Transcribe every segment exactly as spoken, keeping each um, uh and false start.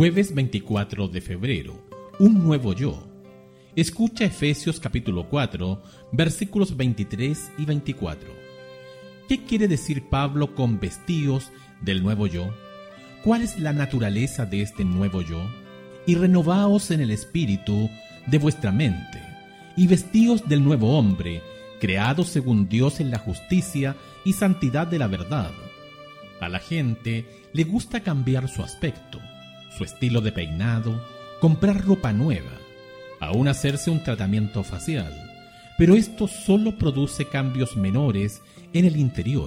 Jueves veinticuatro de febrero. Un nuevo yo. Escucha Efesios capítulo cuatro, versículos veintitrés y veinticuatro. ¿Qué quiere decir Pablo con vestíos del nuevo yo? ¿Cuál es la naturaleza de este nuevo yo? Y renovaos en el espíritu de vuestra mente, y vestíos del nuevo hombre, creado según Dios en la justicia y santidad de la verdad. A la gente le gusta cambiar su aspecto, su estilo de peinado, comprar ropa nueva, aún hacerse un tratamiento facial, pero esto solo produce cambios menores en el interior.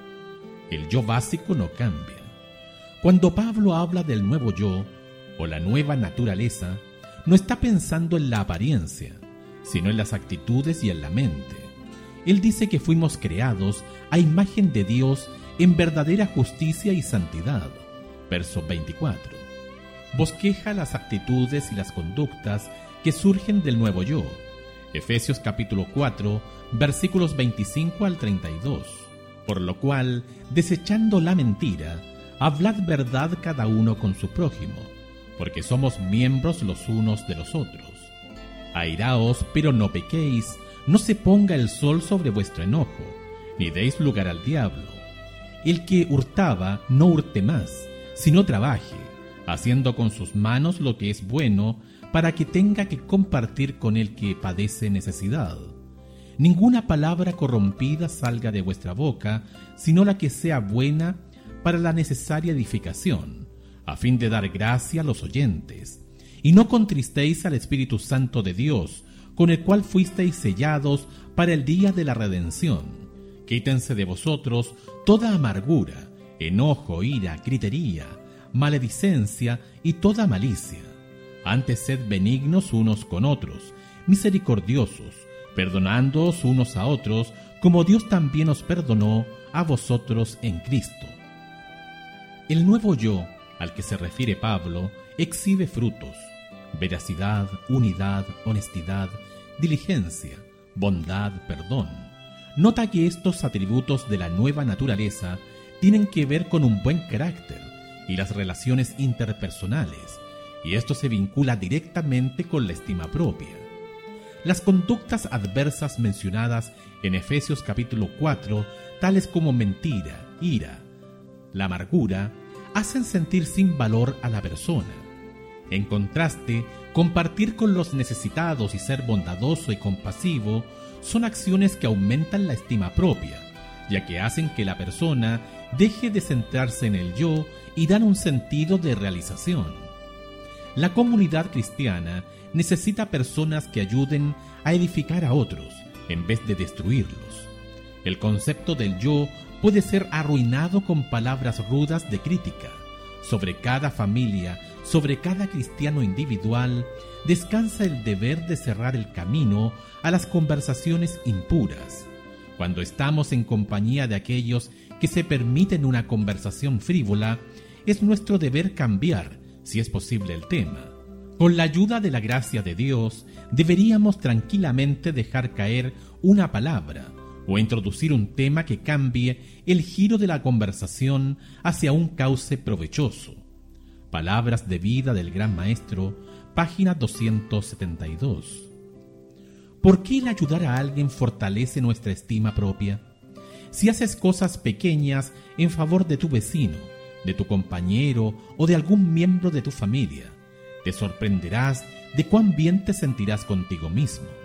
El yo básico no cambia. Cuando Pablo habla del nuevo yo o la nueva naturaleza, no está pensando en la apariencia, sino en las actitudes y en la mente. Él dice que fuimos creados a imagen de Dios en verdadera justicia y santidad. Verso veinticuatro. Bosqueja las actitudes y las conductas que surgen del nuevo yo. Efesios capítulo cuatro, versículos veinticinco al treinta y dos. Por lo cual, desechando la mentira, hablad verdad cada uno con su prójimo, porque somos miembros los unos de los otros. Airaos, pero no pequéis, no se ponga el sol sobre vuestro enojo, ni deis lugar al diablo. El que hurtaba, no hurte más, sino trabaje, haciendo con sus manos lo que es bueno, para que tenga que compartir con el que padece necesidad. Ninguna palabra corrompida salga de vuestra boca, sino la que sea buena para la necesaria edificación, a fin de dar gracia a los oyentes. Y no contristéis al Espíritu Santo de Dios, con el cual fuisteis sellados para el día de la redención. Quítense de vosotros toda amargura, enojo, ira, gritería, maledicencia y toda malicia. Antes sed benignos unos con otros, misericordiosos, perdonándoos unos a otros, como Dios también os perdonó a vosotros en Cristo. El nuevo yo, al que se refiere Pablo, exhibe frutos: veracidad, unidad, honestidad, diligencia, bondad, perdón. Nota que estos atributos de la nueva naturaleza tienen que ver con un buen carácter y las relaciones interpersonales, y esto se vincula directamente con la estima propia. Las conductas adversas mencionadas en Efesios capítulo cuatro, tales como mentira, ira, la amargura, hacen sentir sin valor a la persona. En contraste, compartir con los necesitados y ser bondadoso y compasivo son acciones que aumentan la estima propia, ya que hacen que la persona deje de centrarse en el yo y dan un sentido de realización. La comunidad cristiana necesita personas que ayuden a edificar a otros en vez de destruirlos. El concepto del yo puede ser arruinado con palabras rudas de crítica. Sobre cada familia, sobre cada cristiano individual, descansa el deber de cerrar el camino a las conversaciones impuras. Cuando estamos en compañía de aquellos que se permiten una conversación frívola, es nuestro deber cambiar, si es posible, el tema. Con la ayuda de la gracia de Dios, deberíamos tranquilamente dejar caer una palabra o introducir un tema que cambie el giro de la conversación hacia un cauce provechoso. Palabras de vida del Gran Maestro, página doscientos setenta y dos. ¿Por qué el ayudar a alguien fortalece nuestra estima propia? Si haces cosas pequeñas en favor de tu vecino, de tu compañero o de algún miembro de tu familia, te sorprenderás de cuán bien te sentirás contigo mismo.